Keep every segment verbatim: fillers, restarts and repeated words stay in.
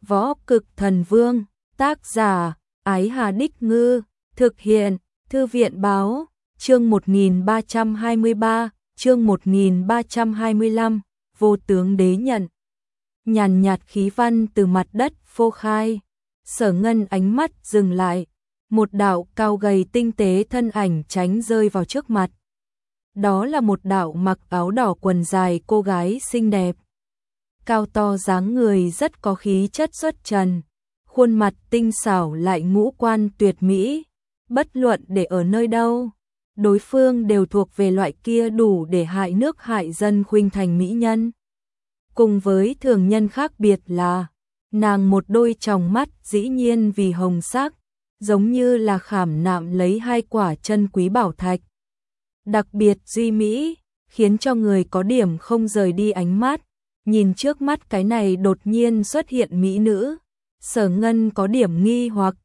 Võ Cực Thần Vương, tác giả, Ái Hà Đích Ngư, thực hiện, Thư viện Báo, chương một nghìn ba trăm hai mươi ba, chương một nghìn ba trăm hai mươi lăm, Vô Tướng Đế Nhận. Nhàn nhạt khí văn từ mặt đất phô khai, Sở Ngân ánh mắt dừng lại, một đạo cao gầy tinh tế thân ảnh tránh rơi vào trước mặt. Đó là một đạo mặc áo đỏ quần dài cô gái xinh đẹp. Cao to dáng người rất có khí chất xuất trần, khuôn mặt tinh xảo lại ngũ quan tuyệt mỹ, bất luận để ở nơi đâu, đối phương đều thuộc về loại kia đủ để hại nước hại dân khuynh thành mỹ nhân. Cùng với thường nhân khác biệt là, nàng một đôi tròng mắt dĩ nhiên vì hồng sắc, giống như là khảm nạm lấy hai quả chân quý bảo thạch. Đặc biệt duy mỹ, khiến cho người có điểm không rời đi ánh mắt. Nhìn trước mắt cái này đột nhiên xuất hiện mỹ nữ, Sở Ngân có điểm nghi hoặc,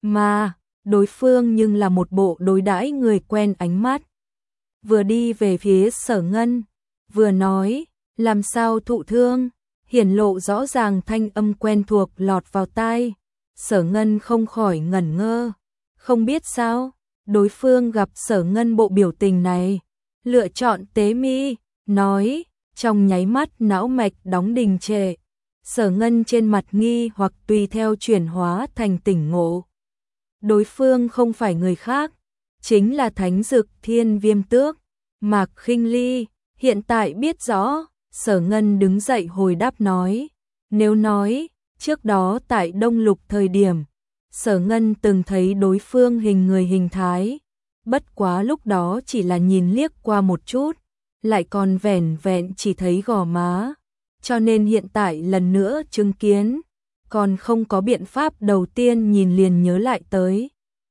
mà đối phương nhưng là một bộ đối đãi người quen ánh mắt. Vừa đi về phía Sở Ngân, vừa nói, làm sao thụ thương, hiển lộ rõ ràng thanh âm quen thuộc lọt vào tai. Sở Ngân không khỏi ngẩn ngơ, không biết sao, đối phương gặp Sở Ngân bộ biểu tình này, lựa chọn tế mi, nói, trong nháy mắt não mạch đóng đình trệ. Sở Ngân trên mặt nghi hoặc tùy theo chuyển hóa thành tỉnh ngộ. Đối phương không phải người khác, chính là Thánh Dực Thiên Viêm Tước, Mạc Khinh Ly. Hiện tại biết rõ, Sở Ngân đứng dậy hồi đáp nói, nếu nói, trước đó tại Đông Lục thời điểm, Sở Ngân từng thấy đối phương hình người hình thái, bất quá lúc đó chỉ là nhìn liếc qua một chút, lại còn vẻn vẹn chỉ thấy gò má, cho nên hiện tại lần nữa chứng kiến, còn không có biện pháp đầu tiên nhìn liền nhớ lại tới.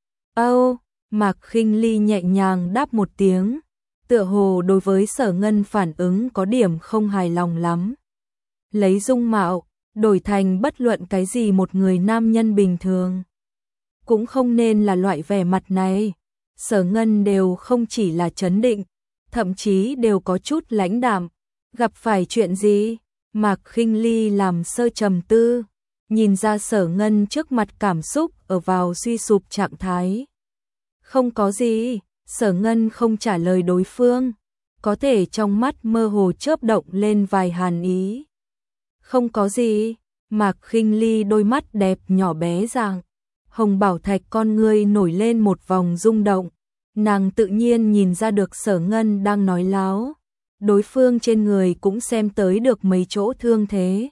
Âu, Mạc Khinh Ly nhẹ nhàng đáp một tiếng, tựa hồ đối với Sở Ngân phản ứng có điểm không hài lòng lắm. Lấy dung mạo, đổi thành bất luận cái gì một người nam nhân bình thường, cũng không nên là loại vẻ mặt này. Sở Ngân đều không chỉ là trấn định, thậm chí đều có chút lãnh đạm. Gặp phải chuyện gì? Mạc Khinh Ly làm sơ trầm tư, nhìn ra Sở Ngân trước mặt cảm xúc ở vào suy sụp trạng thái. Không có gì, Sở Ngân không trả lời đối phương, có thể trong mắt mơ hồ chớp động lên vài hàn ý. Không có gì, Mạc Khinh Ly đôi mắt đẹp nhỏ bé dạng, hồng bảo thạch con ngươi nổi lên một vòng rung động. Nàng tự nhiên nhìn ra được Sở Ngân đang nói láo, đối phương trên người cũng xem tới được mấy chỗ thương thế.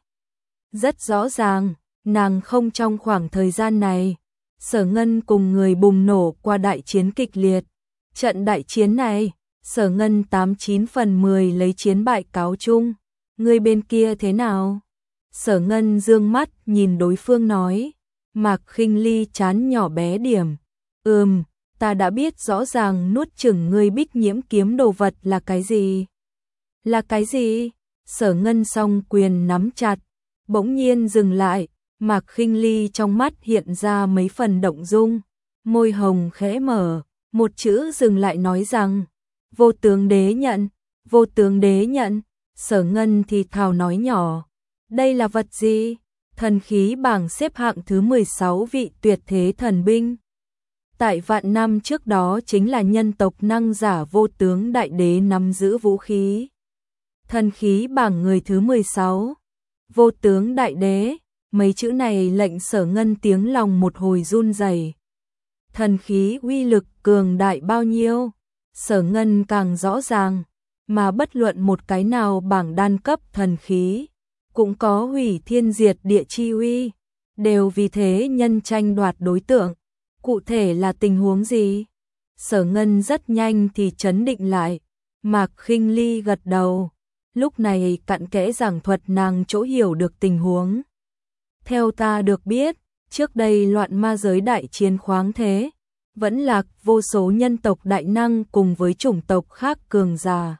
Rất rõ ràng, nàng không trong khoảng thời gian này, Sở Ngân cùng người bùng nổ qua đại chiến kịch liệt. Trận đại chiến này, Sở Ngân tám chín phần mười lấy chiến bại cáo chung. Người bên kia thế nào? Sở Ngân dương mắt nhìn đối phương nói. Mạc Khinh Ly chán nhỏ bé điểm. Ừm, ta đã biết rõ ràng nuốt chửng ngươi bích nhiễm kiếm đồ vật là cái gì. Là cái gì? Sở Ngân song quyền nắm chặt, bỗng nhiên dừng lại. Mạc Khinh Ly trong mắt hiện ra mấy phần động dung, môi hồng khẽ mở, một chữ dừng lại nói rằng, Vô Tướng Đế Nhận, Vô Tướng Đế Nhận. Sở Ngân thì thào nói nhỏ, đây là vật gì? Thần khí bảng xếp hạng thứ mười sáu vị tuyệt thế thần binh. Tại vạn năm trước đó chính là nhân tộc năng giả Vô Tướng Đại Đế nắm giữ vũ khí. Thần khí bảng người thứ mười sáu, Vô Tướng Đại Đế. Mấy chữ này lệnh Sở Ngân tiếng lòng một hồi run rẩy. Thần khí uy lực cường đại bao nhiêu, Sở Ngân càng rõ ràng, mà bất luận một cái nào bảng đan cấp thần khí, cũng có hủy thiên diệt địa chi uy, đều vì thế nhân tranh đoạt đối tượng. Cụ thể là tình huống gì? Sở Ngân rất nhanh thì trấn định lại, Mạc Khinh Ly gật đầu, lúc này cặn kẽ giảng thuật nàng chỗ hiểu được tình huống. Theo ta được biết, trước đây loạn ma giới đại chiến khoáng thế, vẫn lạc vô số nhân tộc đại năng cùng với chủng tộc khác cường giả.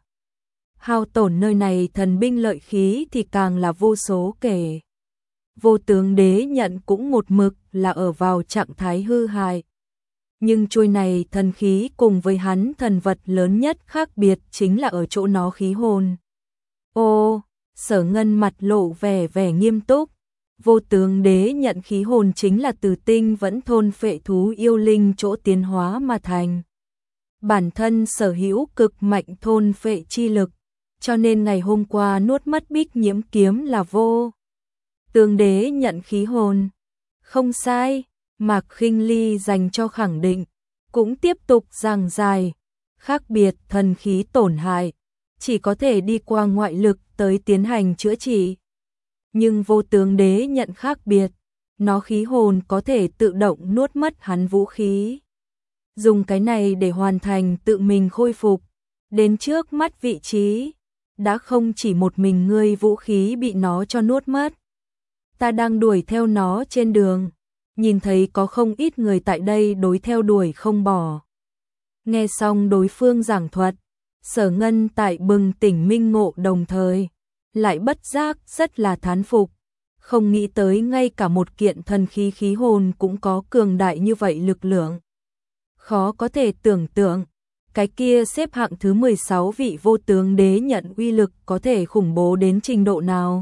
Hao tổn nơi này thần binh lợi khí thì càng là vô số kể. Vô Tướng Đế Nhận cũng một mực là ở vào trạng thái hư hại. Nhưng chuôi này thần khí cùng với hắn thần vật lớn nhất khác biệt chính là ở chỗ nó khí hồn. Ô, Sở Ngân mặt lộ vẻ vẻ nghiêm túc. Vô tướng đế nhận khí hồn chính là từ tinh vẫn thôn phệ thú yêu linh chỗ tiến hóa mà thành. Bản thân sở hữu cực mạnh thôn phệ chi lực, cho nên ngày hôm qua nuốt mất Bích Nhiễm kiếm là vô tướng đế nhận khí hồn. Không sai, Mạc Khinh Ly dành cho khẳng định, cũng tiếp tục giảng giải, khác biệt thần khí tổn hại, chỉ có thể đi qua ngoại lực tới tiến hành chữa trị. Nhưng vô tướng đế nhận khác biệt, nó khí hồn có thể tự động nuốt mất hắn vũ khí. Dùng cái này để hoàn thành tự mình khôi phục, đến trước mắt vị trí, đã không chỉ một mình ngươi vũ khí bị nó cho nuốt mất. Ta đang đuổi theo nó trên đường, nhìn thấy có không ít người tại đây đối theo đuổi không bỏ. Nghe xong đối phương giảng thuật, Sở Ngân tại bừng tỉnh minh ngộ đồng thời, lại bất giác rất là thán phục, không nghĩ tới ngay cả một kiện thần khí khí hồn cũng có cường đại như vậy lực lượng. Khó có thể tưởng tượng, cái kia xếp hạng thứ mười sáu vị vô tướng đế nhận uy lực có thể khủng bố đến trình độ nào.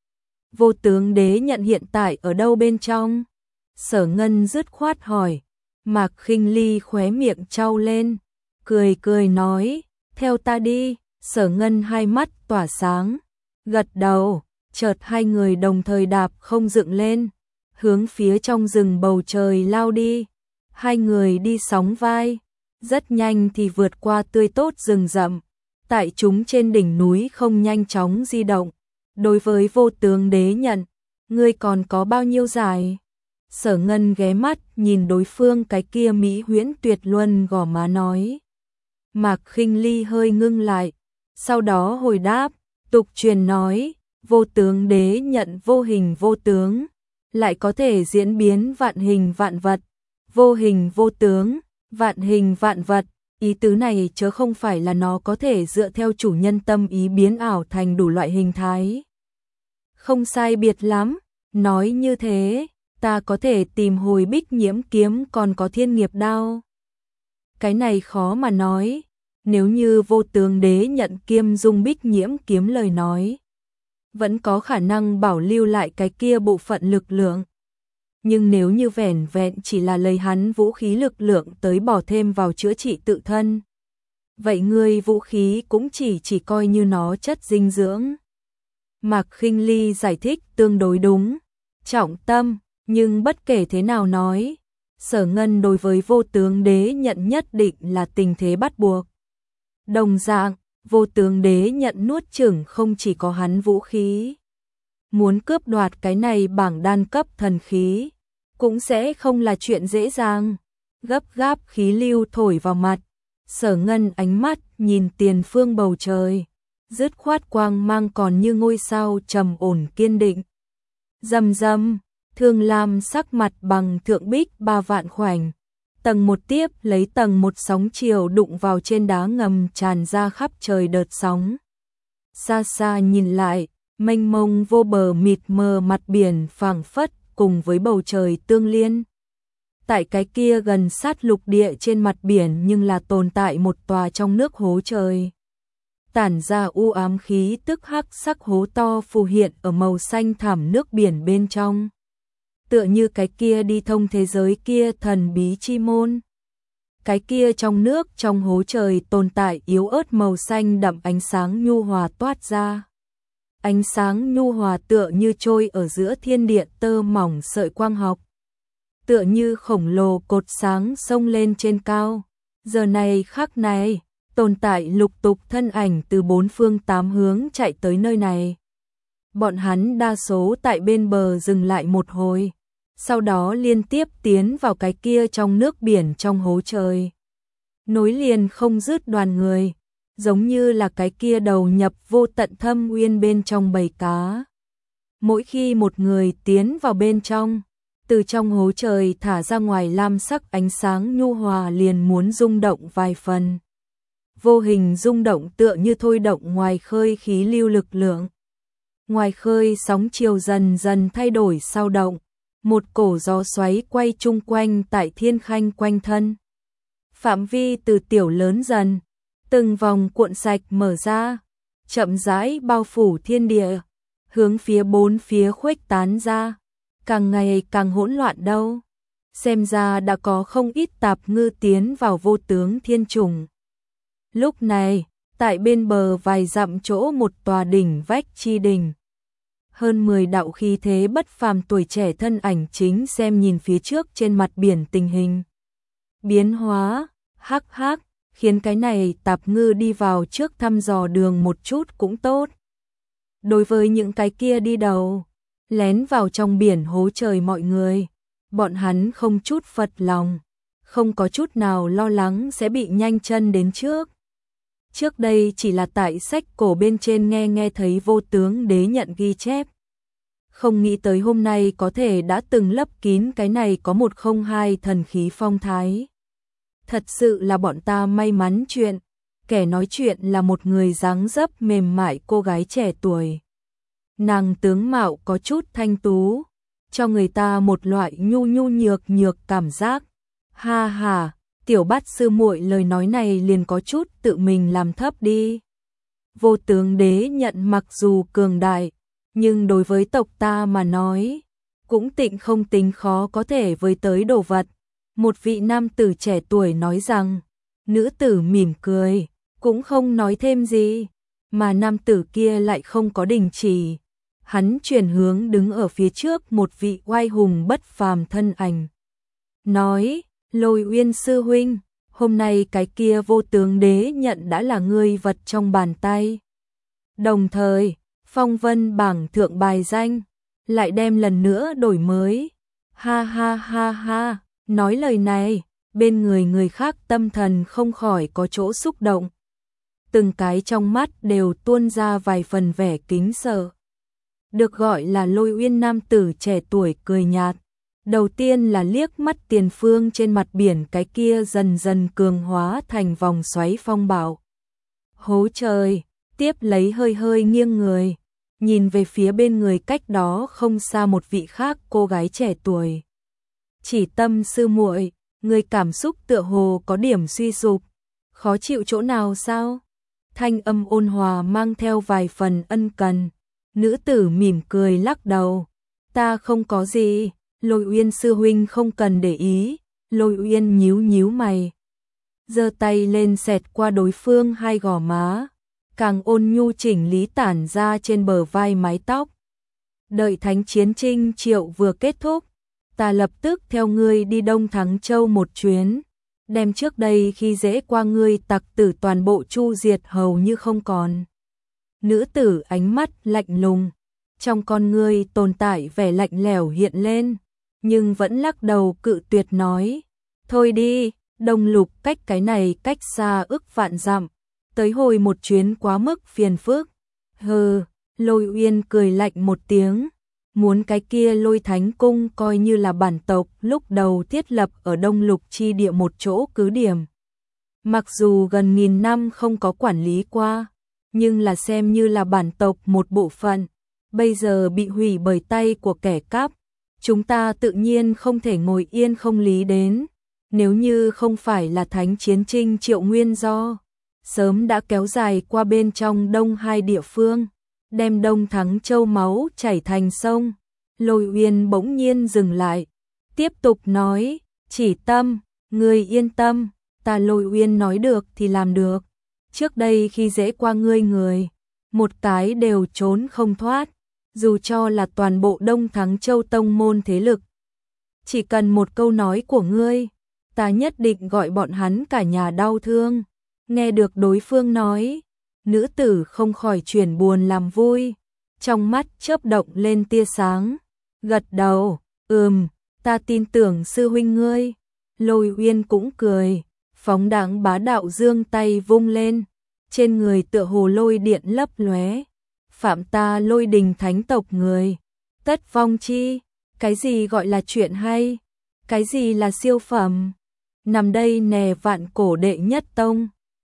Vô tướng đế nhận hiện tại ở đâu bên trong? Sở Ngân dứt khoát hỏi. Mạc Khinh Ly khóe miệng trao lên, cười cười nói, theo ta đi. Sở Ngân hai mắt tỏa sáng, gật đầu, chợt hai người đồng thời đạp không dựng lên, hướng phía trong rừng bầu trời lao đi. Hai người đi sóng vai, rất nhanh thì vượt qua tươi tốt rừng rậm, tại chúng trên đỉnh núi không nhanh chóng di động. Đối với vô tướng đế nhận, ngươi còn có bao nhiêu dài? Sở Ngân ghé mắt nhìn đối phương cái kia mỹ huyễn tuyệt luân gò má nói. Mạc Khinh Ly hơi ngưng lại, sau đó hồi đáp, tục truyền nói, vô tướng đế nhận vô hình vô tướng, lại có thể diễn biến vạn hình vạn vật. Vô hình vô tướng, vạn hình vạn vật, ý tứ này chớ không phải là nó có thể dựa theo chủ nhân tâm ý biến ảo thành đủ loại hình thái. Không sai biệt lắm, nói như thế, ta có thể tìm hồi Bích Nhiễm kiếm còn có Thiên Nghiệp đao. Cái này khó mà nói, nếu như vô tướng đế nhận kiêm dung Bích Nhiễm kiếm lời nói, vẫn có khả năng bảo lưu lại cái kia bộ phận lực lượng. Nhưng nếu như vẻn vẹn chỉ là lấy hắn vũ khí lực lượng tới bỏ thêm vào chữa trị tự thân, vậy ngươi vũ khí cũng chỉ chỉ coi như nó chất dinh dưỡng. Mạc Khinh Ly giải thích tương đối đúng, trọng tâm, nhưng bất kể thế nào nói, Sở Ngân đối với vô tướng đế nhận nhất định là tình thế bắt buộc. Đồng dạng, vô tướng đế nhận nuốt chửng không chỉ có hắn vũ khí. Muốn cướp đoạt cái này bảng đan cấp thần khí, cũng sẽ không là chuyện dễ dàng. Gấp gáp khí lưu thổi vào mặt, Sở Ngân ánh mắt nhìn tiền phương bầu trời, dứt khoát quang mang còn như ngôi sao trầm ổn kiên định. Rầm rầm, Thương Lam sắc mặt bằng thượng bích ba vạn khoảnh, tầng một tiếp lấy tầng một sóng chiều đụng vào trên đá ngầm tràn ra khắp trời đợt sóng. Xa xa nhìn lại, mênh mông vô bờ mịt mờ mặt biển phảng phất cùng với bầu trời tương liên. Tại cái kia gần sát lục địa trên mặt biển nhưng là tồn tại một tòa trong nước hố trời. Tản ra u ám khí tức hắc sắc hố to phù hiện ở màu xanh thẳm nước biển bên trong. Tựa như cái kia đi thông thế giới kia thần bí chi môn. Cái kia trong nước trong hố trời tồn tại yếu ớt màu xanh đậm ánh sáng nhu hòa toát ra. Ánh sáng nhu hòa tựa như trôi ở giữa thiên địa tơ mỏng sợi quang học. Tựa như khổng lồ cột sáng sông lên trên cao. Giờ này khắc này, tồn tại lục tục thân ảnh từ bốn phương tám hướng chạy tới nơi này. Bọn hắn đa số tại bên bờ dừng lại một hồi, sau đó liên tiếp tiến vào cái kia trong nước biển trong hố trời. Nối liền không dứt đoàn người, giống như là cái kia đầu nhập vô tận thâm uyên bên trong bầy cá. Mỗi khi một người tiến vào bên trong, từ trong hố trời thả ra ngoài lam sắc ánh sáng nhu hòa liền muốn rung động vài phần. Vô hình rung động tựa như thôi động ngoài khơi khí lưu lực lượng. Ngoài khơi sóng chiều dần dần thay đổi sao động, một cổ gió xoáy quay chung quanh tại thiên khanh quanh thân. Phạm vi từ tiểu lớn dần, từng vòng cuộn sạch mở ra, chậm rãi bao phủ thiên địa, hướng phía bốn phía khuếch tán ra. càng ngày càng hỗn loạn đâu. Xem ra đã có không ít tạp ngư tiến vào vô tướng thiên trùng. Lúc này, tại bên bờ vài dặm chỗ một tòa đỉnh vách chi đỉnh. Hơn mười đạo khí thế bất phàm tuổi trẻ thân ảnh chính xem nhìn phía trước trên mặt biển tình hình. Biến hóa, hắc hắc, khiến cái này tạp ngư đi vào trước thăm dò đường một chút cũng tốt. Đối với những cái kia đi đầu, lén vào trong biển hố trời mọi người, bọn hắn không chút phật lòng, không có chút nào lo lắng sẽ bị nhanh chân đến trước. Trước đây chỉ là tại sách cổ bên trên nghe nghe thấy vô tướng đế nhận ghi chép. Không nghĩ tới hôm nay có thể đã từng lấp kín cái này có một không hai thần khí phong thái. Thật sự là bọn ta may mắn chuyện, kẻ nói chuyện là một người dáng dấp mềm mại cô gái trẻ tuổi. Nàng tướng mạo có chút thanh tú, cho người ta một loại nhu nhu nhược nhược cảm giác. Ha ha, tiểu bát sư muội lời nói này liền có chút tự mình làm thấp đi. Vô tướng đế nhận mặc dù cường đại, nhưng đối với tộc ta mà nói, cũng tịnh không tính khó có thể với tới đồ vật. Một vị nam tử trẻ tuổi nói rằng, nữ tử mỉm cười, cũng không nói thêm gì, mà nam tử kia lại không có đình chỉ. Hắn chuyển hướng đứng ở phía trước một vị oai hùng bất phàm thân ảnh. Nói, Lôi Uyên sư huynh, hôm nay cái kia vô tướng đế nhận đã là ngươi vật trong bàn tay. Đồng thời, phong vân bảng thượng bài danh, lại đem lần nữa đổi mới. Ha ha ha ha, nói lời này, bên người người khác tâm thần không khỏi có chỗ xúc động. Từng cái trong mắt đều tuôn ra vài phần vẻ kính sợ. Được gọi là Lôi Uyên nam tử trẻ tuổi cười nhạt. Đầu tiên là liếc mắt tiền phương trên mặt biển cái kia dần dần cường hóa thành vòng xoáy phong bạo. Hố trời, tiếp lấy hơi hơi nghiêng người, nhìn về phía bên người cách đó không xa một vị khác cô gái trẻ tuổi. Chỉ Tâm sư muội, người cảm xúc tựa hồ có điểm suy sụp, khó chịu chỗ nào sao? Thanh âm ôn hòa mang theo vài phần ân cần. Nữ tử mỉm cười lắc đầu, ta không có gì. Lôi Uyên sư huynh không cần để ý. Lôi Uyên nhíu nhíu mày, giơ tay lên xẹt qua đối phương hai gò má, càng ôn nhu chỉnh lý tản ra trên bờ vai mái tóc. Đợi thánh chiến trinh triệu vừa kết thúc, ta lập tức theo ngươi đi Đông Thắng Châu một chuyến, đem trước đây khi dễ qua ngươi tặc tử toàn bộ chu diệt hầu như không còn. Nữ tử ánh mắt lạnh lùng, trong con ngươi tồn tại vẻ lạnh lẽo hiện lên, nhưng vẫn lắc đầu cự tuyệt nói, thôi đi, Đông Lục cách cái này cách xa ức vạn dặm, tới hồi một chuyến quá mức phiền phức. Hừ, Lôi Uyên cười lạnh một tiếng, muốn cái kia Lôi Thánh Cung coi như là bản tộc lúc đầu thiết lập ở Đông Lục chi địa một chỗ cứ điểm. Mặc dù gần nghìn năm không có quản lý qua, nhưng là xem như là bản tộc một bộ phận, bây giờ bị hủy bởi tay của kẻ cắp. Chúng ta tự nhiên không thể ngồi yên không lý đến, nếu như không phải là thánh chiến trinh triệu nguyên do, sớm đã kéo dài qua bên trong đông hai địa phương, đem Đông Thắng Châu máu chảy thành sông. Lôi Uyên bỗng nhiên dừng lại, tiếp tục nói, Chỉ Tâm, ngươi yên tâm, ta Lôi Uyên nói được thì làm được, trước đây khi dễ qua ngươi người, một cái đều trốn không thoát. Dù cho là toàn bộ Đông Thắng Châu tông môn thế lực, chỉ cần một câu nói của ngươi, ta nhất định gọi bọn hắn cả nhà đau thương. Nghe được đối phương nói, nữ tử không khỏi chuyển buồn làm vui, trong mắt chớp động lên tia sáng, gật đầu, ừm, ta tin tưởng sư huynh ngươi. Lôi Uyên cũng cười, phóng đãng bá đạo giương tay vung lên, trên người tựa hồ lôi điện lấp lóe. Phạm ta Lôi Đình thánh tộc người, tất vong chi, cái gì gọi là chuyện hay, cái gì là siêu phẩm. Nằm đây nè vạn cổ đệ nhất tông,